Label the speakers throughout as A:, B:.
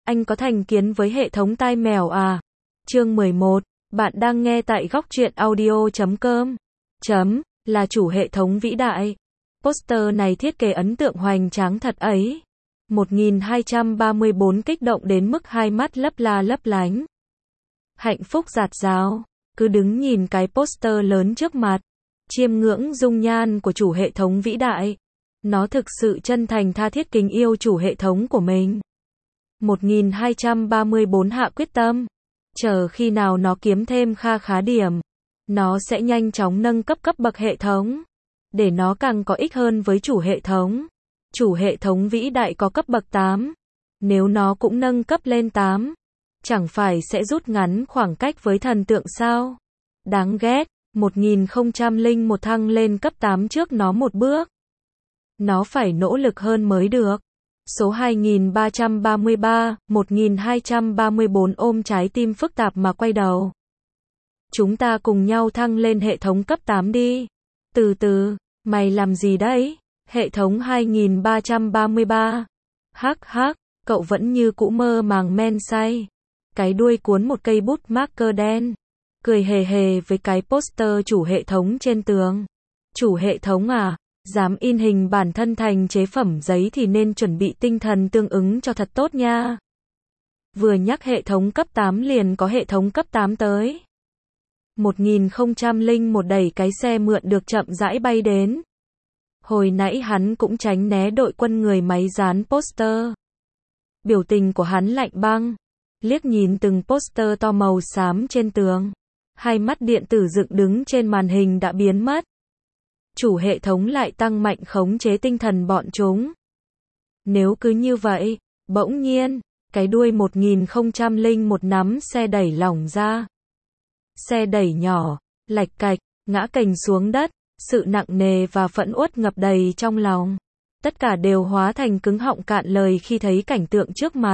A: Anh có thành kiến với hệ thống tai mèo à? Chương 11, bạn đang nghe tại góc truyện audio.com. Là chủ hệ thống vĩ đại. Poster này thiết kế ấn tượng hoành tráng thật ấy. 1234 kích động đến mức hai mắt lấp la lấp lánh. Hạnh phúc rạt rào, cứ đứng nhìn cái poster lớn trước mặt, chiêm ngưỡng dung nhan của chủ hệ thống vĩ đại. Nó thực sự chân thành tha thiết kính yêu chủ hệ thống của mình. 1234 hạ quyết tâm, chờ khi nào nó kiếm thêm kha khá điểm, nó sẽ nhanh chóng nâng cấp bậc hệ thống, để nó càng có ích hơn với chủ hệ thống. Chủ hệ thống vĩ đại có cấp bậc 8, nếu nó cũng nâng cấp lên 8, chẳng phải sẽ rút ngắn khoảng cách với thần tượng sao? Đáng ghét, 1001 thăng lên cấp 8 trước nó một bước. Nó phải nỗ lực hơn mới được. Số 2333, 1234 ôm trái tim phức tạp mà quay đầu. Chúng ta cùng nhau thăng lên hệ thống cấp 8 đi. Từ từ, mày làm gì đấy? Hệ thống 2333. Hắc hắc, cậu vẫn như cũ mơ màng men say. Cái đuôi cuốn một cây bút marker đen. Cười hề hề với cái poster chủ hệ thống trên tường. Chủ hệ thống à? Dám in hình bản thân thành chế phẩm giấy thì nên chuẩn bị tinh thần tương ứng cho thật tốt nha. Vừa nhắc hệ thống cấp 8 liền có hệ thống cấp 8 tới. 1001 đẩy cái xe mượn được chậm rãi bay đến. Hồi nãy hắn cũng tránh né đội quân người máy dán poster. Biểu tình của hắn lạnh băng, liếc nhìn từng poster to màu xám trên tường. Hai mắt điện tử dựng đứng trên màn hình đã biến mất. Chủ hệ thống lại tăng mạnh khống chế tinh thần bọn chúng. Nếu cứ như vậy, bỗng nhiên, cái đuôi 1001 nắm xe đẩy lỏng ra. Xe đẩy nhỏ, lạch cạch, ngã cành xuống đất, sự nặng nề và phẫn uất ngập đầy trong lòng. Tất cả đều hóa thành cứng họng cạn lời khi thấy cảnh tượng trước mặt.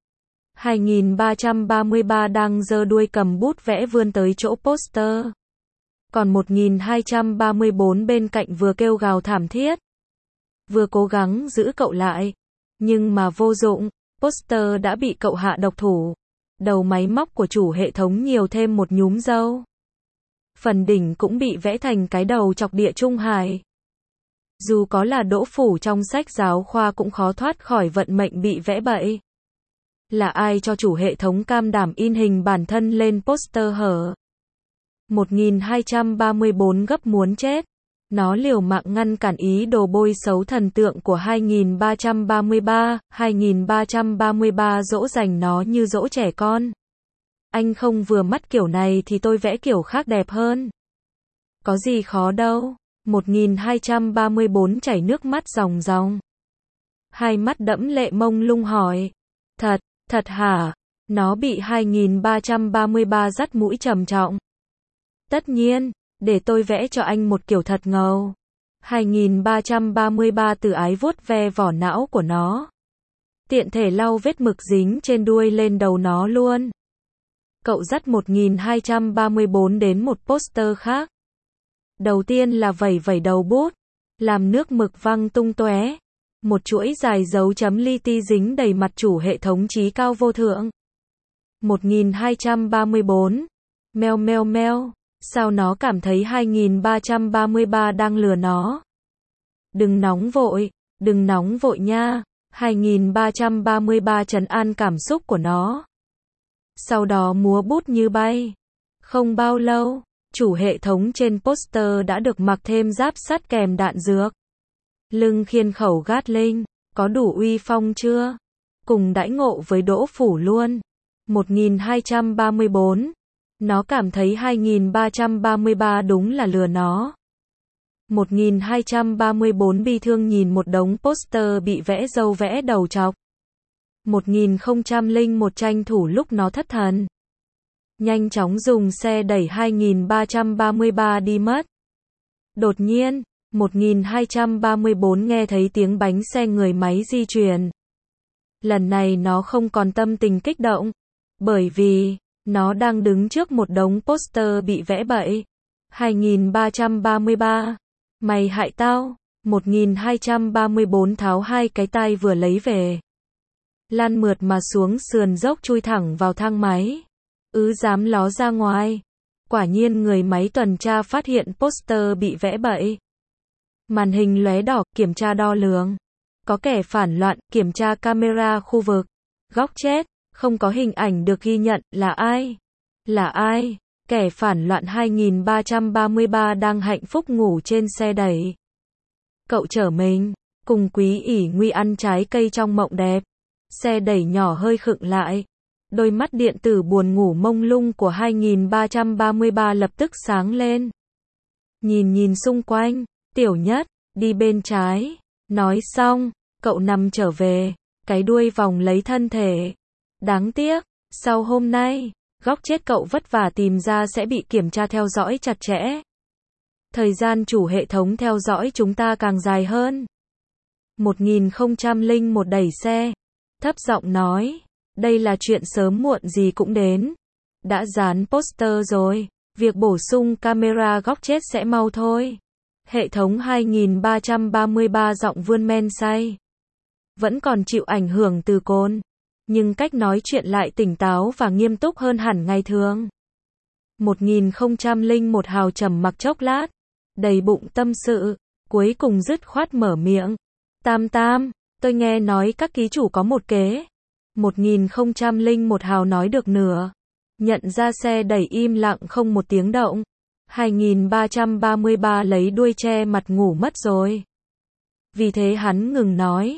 A: 2333 đang giơ đuôi cầm bút vẽ vươn tới chỗ poster. Còn 1234 bên cạnh vừa kêu gào thảm thiết, vừa cố gắng giữ cậu lại, nhưng mà vô dụng, poster đã bị cậu hạ độc thủ. Đầu máy móc của chủ hệ thống nhiều thêm một nhúm râu. Phần đỉnh cũng bị vẽ thành cái đầu chọc địa trung hải. Dù có là đỗ phủ trong sách giáo khoa cũng khó thoát khỏi vận mệnh bị vẽ bậy. Là ai cho chủ hệ thống cam đảm in hình bản thân lên poster hở? 1234 gấp muốn chết. Nó liều mạng ngăn cản ý đồ bôi xấu thần tượng của 2333 dỗ dành nó như dỗ trẻ con. Anh không vừa mắt kiểu này thì tôi vẽ kiểu khác đẹp hơn. Có gì khó đâu. 1234 chảy nước mắt ròng ròng. Hai mắt đẫm lệ mông lung hỏi. Thật hả? Nó bị 2333 dắt mũi trầm trọng. Tất nhiên, để tôi vẽ cho anh một kiểu thật ngầu. 2333 từ ái vuốt ve vỏ não của nó. Tiện thể lau vết mực dính trên đuôi lên đầu nó luôn. Cậu dắt 1234 đến một poster khác. Đầu tiên là vẩy đầu bút, làm nước mực văng tung tóe. Một chuỗi dài dấu chấm li ti dính đầy mặt chủ hệ thống trí cao vô thượng. 1234. Meo meo meo. Sao nó cảm thấy 2333 đang lừa nó? Đừng nóng vội nha. 2333 trấn an cảm xúc của nó. Sau đó múa bút như bay. Không bao lâu, chủ hệ thống trên poster đã được mặc thêm giáp sắt kèm đạn dược. Lưng khiên khẩu Gatling, có đủ uy phong chưa? Cùng đãi ngộ với đỗ phủ luôn. 1234. Nó cảm thấy 2333 đúng là lừa nó. 1234 bi thương nhìn một đống poster bị vẽ râu vẽ đầu chọc. 1001 tranh thủ lúc nó thất thần. Nhanh chóng dùng xe đẩy 2333 đi mất. Đột nhiên, 1234 nghe thấy tiếng bánh xe người máy di chuyển. Lần này nó không còn tâm tình kích động, bởi vì nó đang đứng trước một đống poster bị vẽ bậy. 2333, mày hại tao. 1234 tháo hai cái tai vừa lấy về. Lan mượt mà xuống sườn dốc chui thẳng vào thang máy. Dám ló ra ngoài. Quả nhiên người máy tuần tra phát hiện poster bị vẽ bậy. Màn hình lóe đỏ, kiểm tra đo lường. Có kẻ phản loạn, kiểm tra camera khu vực. Góc chết, không có hình ảnh được ghi nhận, là ai? Là ai? Kẻ phản loạn 2333 đang hạnh phúc ngủ trên xe đẩy. Cậu chở mình, cùng Quý ỷ Nguy ăn trái cây trong mộng đẹp. Xe đẩy nhỏ hơi khựng lại. Đôi mắt điện tử buồn ngủ mông lung của 2333 lập tức sáng lên. Nhìn xung quanh, Tiểu Nhất, đi bên trái. Nói xong, cậu nằm trở về, cái đuôi vòng lấy thân thể. Đáng tiếc, sau hôm nay, góc chết cậu vất vả tìm ra sẽ bị kiểm tra theo dõi chặt chẽ. Thời gian chủ hệ thống theo dõi chúng ta càng dài hơn. 1001 đẩy xe. Thấp giọng nói, đây là chuyện sớm muộn gì cũng đến. Đã dán poster rồi, việc bổ sung camera góc chết sẽ mau thôi. Hệ thống 2333 giọng vươn men say. Vẫn còn chịu ảnh hưởng từ cồn, nhưng cách nói chuyện lại tỉnh táo và nghiêm túc hơn hẳn ngày thường. 1001 Hào trầm mặc chốc lát, đầy bụng tâm sự, cuối cùng dứt khoát mở miệng. Tam, tôi nghe nói các ký chủ có một kế. 1001 Hào nói được nửa. Nhận ra xe đẩy im lặng không một tiếng động. 2333 lấy đuôi che mặt ngủ mất rồi. Vì thế hắn ngừng nói.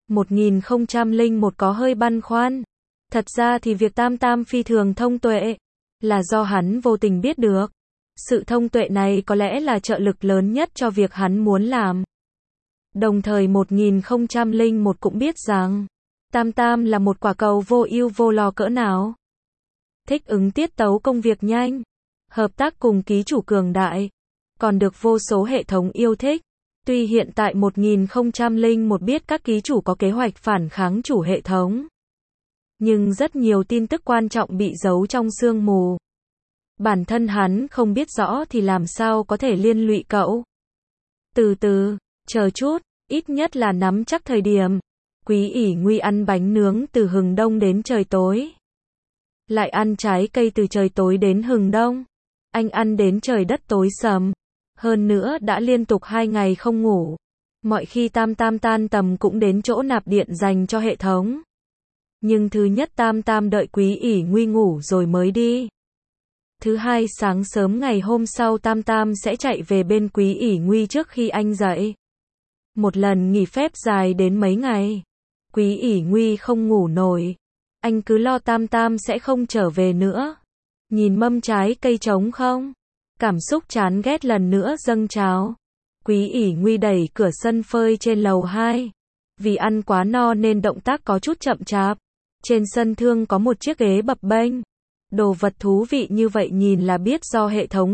A: 1001 có hơi băn khoăn. Thật ra thì việc Tam phi thường thông tuệ, là do hắn vô tình biết được. Sự thông tuệ này có lẽ là trợ lực lớn nhất cho việc hắn muốn làm. Đồng thời 1001 cũng biết rằng, Tam là một quả cầu vô ưu vô lo cỡ nào. Thích ứng tiết tấu công việc nhanh, hợp tác cùng ký chủ cường đại, còn được vô số hệ thống yêu thích. Tuy hiện tại 1001 biết các ký chủ có kế hoạch phản kháng chủ hệ thống, nhưng rất nhiều tin tức quan trọng bị giấu trong sương mù. Bản thân hắn không biết rõ thì làm sao có thể liên lụy cậu. Từ từ, chờ chút, ít nhất là nắm chắc thời điểm. Quý ỷ Nguy ăn bánh nướng từ hừng đông đến trời tối. Lại ăn trái cây từ trời tối đến hừng đông. Anh ăn đến trời đất tối sầm. Hơn nữa đã liên tục 2 ngày không ngủ. Mọi khi Tam tan tầm cũng đến chỗ nạp điện dành cho hệ thống. Nhưng thứ nhất Tam đợi Quý ỷ Nguy ngủ rồi mới đi. Thứ hai sáng sớm ngày hôm sau Tam sẽ chạy về bên Quý ỷ Nguy trước khi anh dậy. Một lần nghỉ phép dài đến mấy ngày. Quý ỷ Nguy không ngủ nổi. Anh cứ lo Tam sẽ không trở về nữa. Nhìn mâm trái cây trống không? Cảm xúc chán ghét lần nữa dâng trào. Quý ỷ Nguy đẩy cửa sân phơi trên lầu 2. Vì ăn quá no nên động tác có chút chậm chạp. Trên sân thượng có một chiếc ghế bập bênh. Đồ vật thú vị như vậy nhìn là biết do hệ thống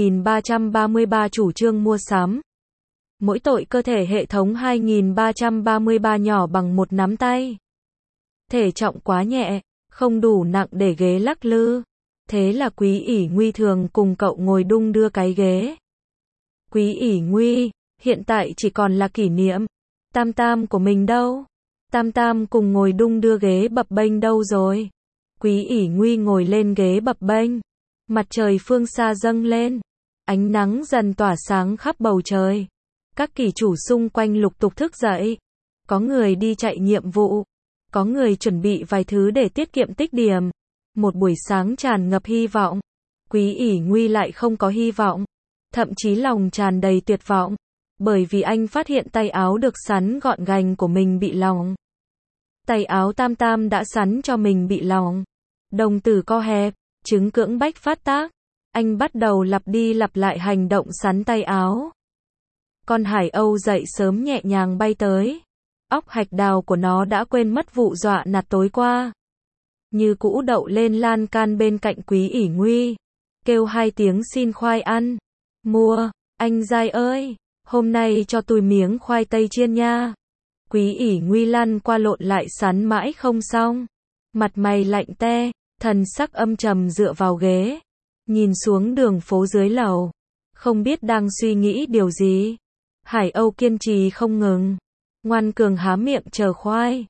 A: 2333 chủ trương mua sắm. Mỗi tội cơ thể hệ thống 2333 nhỏ bằng một nắm tay. Thể trọng quá nhẹ, không đủ nặng để ghế lắc lư. Thế là Quý ỷ Nguy thường cùng cậu ngồi đung đưa cái ghế. Quý ỷ Nguy, hiện tại chỉ còn là kỷ niệm. Tam của mình đâu? Tam cùng ngồi đung đưa ghế bập bênh đâu rồi? Quý ỷ Nguy ngồi lên ghế bập bênh. Mặt trời phương xa dâng lên. Ánh nắng dần tỏa sáng khắp bầu trời. Các kỷ chủ xung quanh lục tục thức dậy. Có người đi chạy nhiệm vụ. Có người chuẩn bị vài thứ để tiết kiệm tích điểm. Một buổi sáng tràn ngập hy vọng. Quý ỷ Nguy lại không có hy vọng. Thậm chí lòng tràn đầy tuyệt vọng. Bởi vì anh phát hiện tay áo được sắn gọn gành của mình bị lỏng. Tay áo Tam đã sắn cho mình bị lỏng. Đồng tử co hẹp, chứng cưỡng bách phát tác. Anh bắt đầu lặp đi lặp lại hành động sắn tay áo. Con hải âu dậy sớm nhẹ nhàng bay tới. Óc hạch đào của nó đã quên mất vụ dọa nạt tối qua. Như cũ đậu lên lan can bên cạnh Quý ỷ Nguy. Kêu 2 tiếng xin khoai ăn. Mua, anh dai ơi, hôm nay cho tôi miếng khoai tây chiên nha. Quý ỷ Nguy lăn qua lộn lại sắn mãi không xong. Mặt mày lạnh te, thần sắc âm trầm dựa vào ghế. Nhìn xuống đường phố dưới lầu. Không biết đang suy nghĩ điều gì. Hải âu kiên trì không ngừng. Ngoan cường há miệng chờ khoai.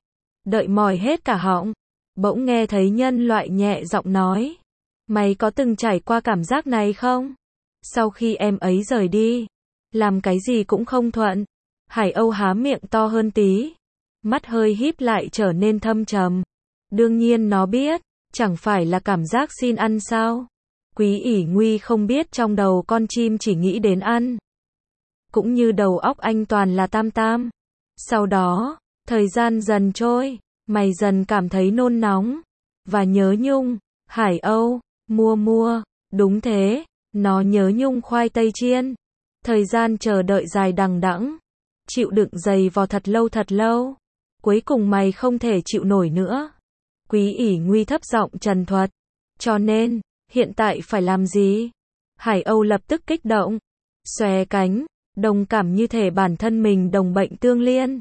A: đợi mỏi hết cả họng. Bỗng nghe thấy nhân loại nhẹ giọng nói. Mày có từng trải qua cảm giác này không? Sau khi em ấy rời đi, làm cái gì cũng không thuận. Hải Âu há miệng to hơn tí, mắt hơi híp lại trở nên thâm trầm. Đương nhiên nó biết, chẳng phải là cảm giác xin ăn sao? Quý ỷ Nguy không biết trong đầu con chim chỉ nghĩ đến ăn. Cũng như đầu óc anh toàn là tam tam. Sau đó, thời gian dần trôi, mày dần cảm thấy nôn nóng và nhớ nhung. Hải Âu, mua, đúng thế, nó nhớ nhung khoai tây chiên. Thời gian chờ đợi dài đằng đẵng, chịu đựng giày vò thật lâu. Cuối cùng mày không thể chịu nổi nữa. Quý ỷ Nguy thấp giọng trần thuật. Cho nên, hiện tại phải làm gì? Hải Âu lập tức kích động, xòe cánh, đồng cảm như thể bản thân mình đồng bệnh tương liên.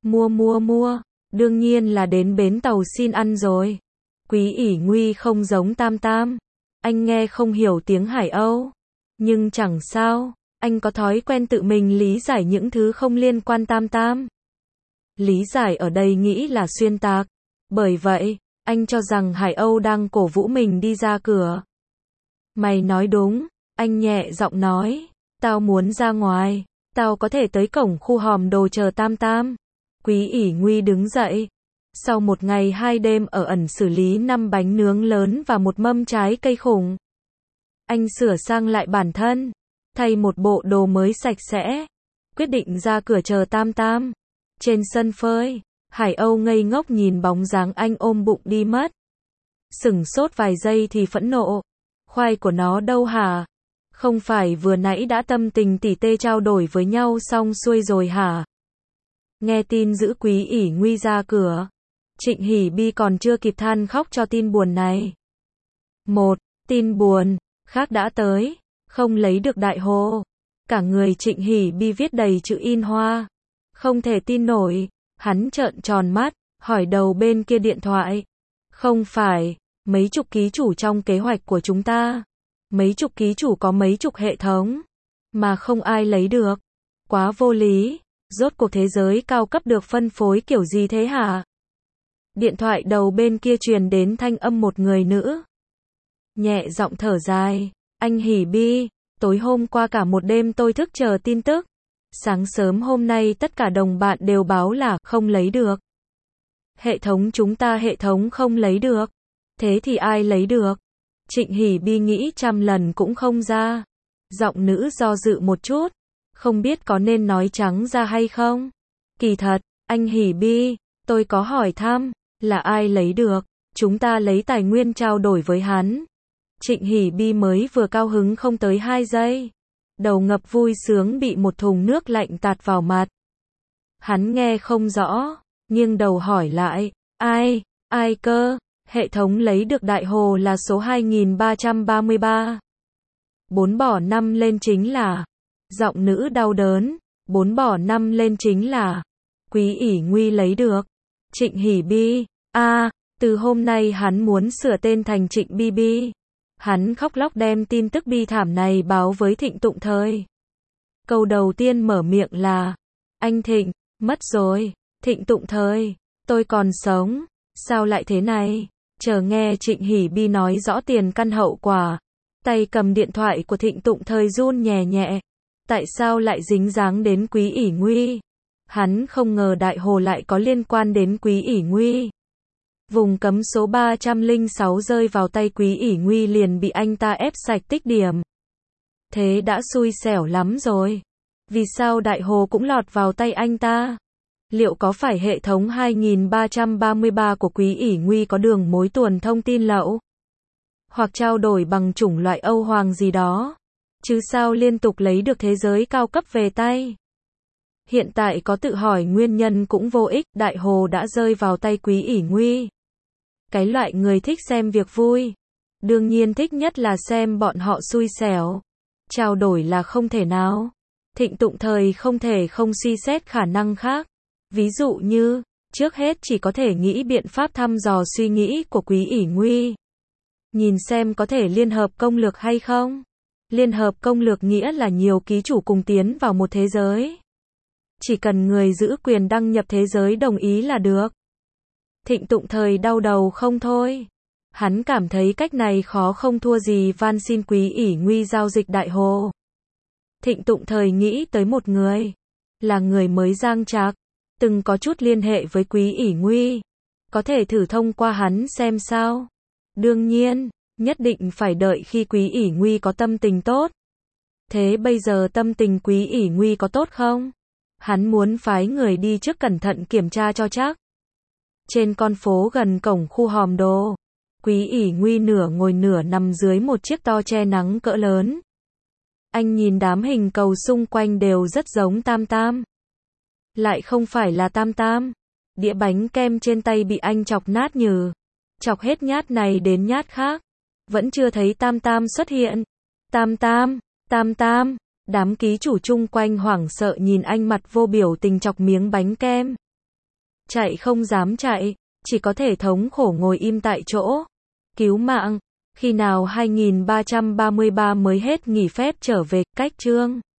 A: Mua, đương nhiên là đến bến tàu xin ăn rồi. Quý ỷ Nguy không giống tam tam. Anh nghe không hiểu tiếng Hải Âu. Nhưng chẳng sao, anh có thói quen tự mình lý giải những thứ không liên quan tam tam. Lý giải ở đây nghĩ là xuyên tạc. Bởi vậy, anh cho rằng Hải Âu đang cổ vũ mình đi ra cửa. Mày nói đúng, anh nhẹ giọng nói. Tao muốn ra ngoài, tao có thể tới cổng khu hòm đồ chờ tam tam. Quý ỷ Nguy đứng dậy. Sau một ngày 2 đêm ở ẩn xử lý 5 bánh nướng lớn và một mâm trái cây khủng, anh sửa sang lại bản thân, thay một bộ đồ mới sạch sẽ, quyết định ra cửa chờ tam tam. Trên sân phơi, Hải Âu ngây ngốc nhìn bóng dáng anh ôm bụng đi mất. Sửng sốt vài giây thì phẫn nộ. Khoai của nó đâu hả? Không phải vừa nãy đã tâm tình tỉ tê trao đổi với nhau xong xuôi rồi hả? Nghe tin giữ Quý ỷ Nguy ra cửa, Trịnh Hỉ Bi còn chưa kịp than khóc cho tin buồn này. Một tin buồn khác đã tới, không lấy được đại hồ. Cả người Trịnh Hỉ Bi viết đầy chữ in hoa. Không thể tin nổi, hắn trợn tròn mắt, hỏi đầu bên kia điện thoại. Không phải, mấy chục ký chủ trong kế hoạch của chúng ta. Mấy chục ký chủ có mấy chục hệ thống, mà không ai lấy được. Quá vô lý, rốt cuộc thế giới cao cấp được phân phối kiểu gì thế hả? Điện thoại đầu bên kia truyền đến thanh âm một người nữ. Nhẹ giọng thở dài, anh Hỉ Bi, tối hôm qua cả một đêm tôi thức chờ tin tức. Sáng sớm hôm nay tất cả đồng bạn đều báo là không lấy được. Hệ thống chúng ta hệ thống không lấy được. Thế thì ai lấy được? Trịnh Hỉ Bi nghĩ trăm lần cũng không ra. Giọng nữ do dự một chút, không biết có nên nói trắng ra hay không. Kỳ thật, anh Hỉ Bi, tôi có hỏi thăm, là ai lấy được, chúng ta lấy tài nguyên trao đổi với hắn. Trịnh Hỉ Bi mới vừa cao hứng không tới 2 giây. Đầu ngập vui sướng bị một thùng nước lạnh tạt vào mặt. Hắn nghe không rõ, nghiêng đầu hỏi lại, ai cơ? Hệ thống lấy được đại hồ là số 2333. 4 bỏ 5 lên chính là. Giọng nữ đau đớn. 4 bỏ 5 lên chính là. Quý ỷ Nguy lấy được. Trịnh Hỉ Bi. Từ hôm nay hắn muốn sửa tên thành Trịnh BB. Hắn khóc lóc đem tin tức bi thảm này báo với Thịnh Tụng Thời. Câu đầu tiên mở miệng là. Anh Thịnh, mất rồi. Thịnh Tụng Thời, tôi còn sống. Sao lại thế này? Chờ nghe Trịnh Hỉ Bi nói rõ tiền căn hậu quả. Tay cầm điện thoại của Thịnh Tụng Thời run nhẹ nhẹ. Tại sao lại dính dáng đến Quý ỷ Nguy? Hắn không ngờ đại hồ lại có liên quan đến Quý ỷ Nguy. Vùng cấm số 306 rơi vào tay Quý ỷ Nguy liền bị anh ta ép sạch tích điểm. Thế đã xui xẻo lắm rồi. Vì sao đại hồ cũng lọt vào tay anh ta? Liệu có phải hệ thống 2333 của Quý ỷ Nguy có đường mối tuồn thông tin lậu? Hoặc trao đổi bằng chủng loại Âu Hoàng gì đó? Chứ sao liên tục lấy được thế giới cao cấp về tay? Hiện tại có tự hỏi nguyên nhân cũng vô ích, đại hồ đã rơi vào tay Quý ỷ Nguy. Cái loại người thích xem việc vui. Đương nhiên thích nhất là xem bọn họ xui xẻo. Trao đổi là không thể nào. Thịnh Tụng Thời không thể không suy xét khả năng khác. Ví dụ như, trước hết chỉ có thể nghĩ biện pháp thăm dò suy nghĩ của Quý ỷ Nguy. Nhìn xem có thể liên hợp công lược hay không. Liên hợp công lược nghĩa là nhiều ký chủ cùng tiến vào một thế giới. Chỉ cần người giữ quyền đăng nhập thế giới đồng ý là được. Thịnh Tụng Thời đau đầu không thôi. Hắn cảm thấy cách này khó không thua gì van xin Quý ỷ Nguy giao dịch Đại Hồ. Thịnh Tụng Thời nghĩ tới một người, là người mới Giang Trạc, từng có chút liên hệ với Quý ỷ Nguy, có thể thử thông qua hắn xem sao. Đương nhiên, nhất định phải đợi khi Quý ỷ Nguy có tâm tình tốt. Thế bây giờ tâm tình Quý ỷ Nguy có tốt không? Hắn muốn phái người đi trước cẩn thận kiểm tra cho chắc. Trên con phố gần cổng khu Hòm Đồ, Quý ỷ Nguy nửa ngồi nửa nằm dưới một chiếc to che nắng cỡ lớn. Anh nhìn đám hình cầu xung quanh đều rất giống Tam Tam. Lại không phải là Tam Tam. Đĩa bánh kem trên tay bị anh chọc nát nhừ. Chọc hết nhát này đến nhát khác. Vẫn chưa thấy Tam Tam xuất hiện. Tam Tam, Tam Tam. Đám ký chủ chung quanh hoảng sợ nhìn anh mặt vô biểu tình chọc miếng bánh kem. Chạy không dám chạy, chỉ có thể thống khổ ngồi im tại chỗ. Cứu mạng, khi nào 2333 mới hết nghỉ phép trở về, cách chương.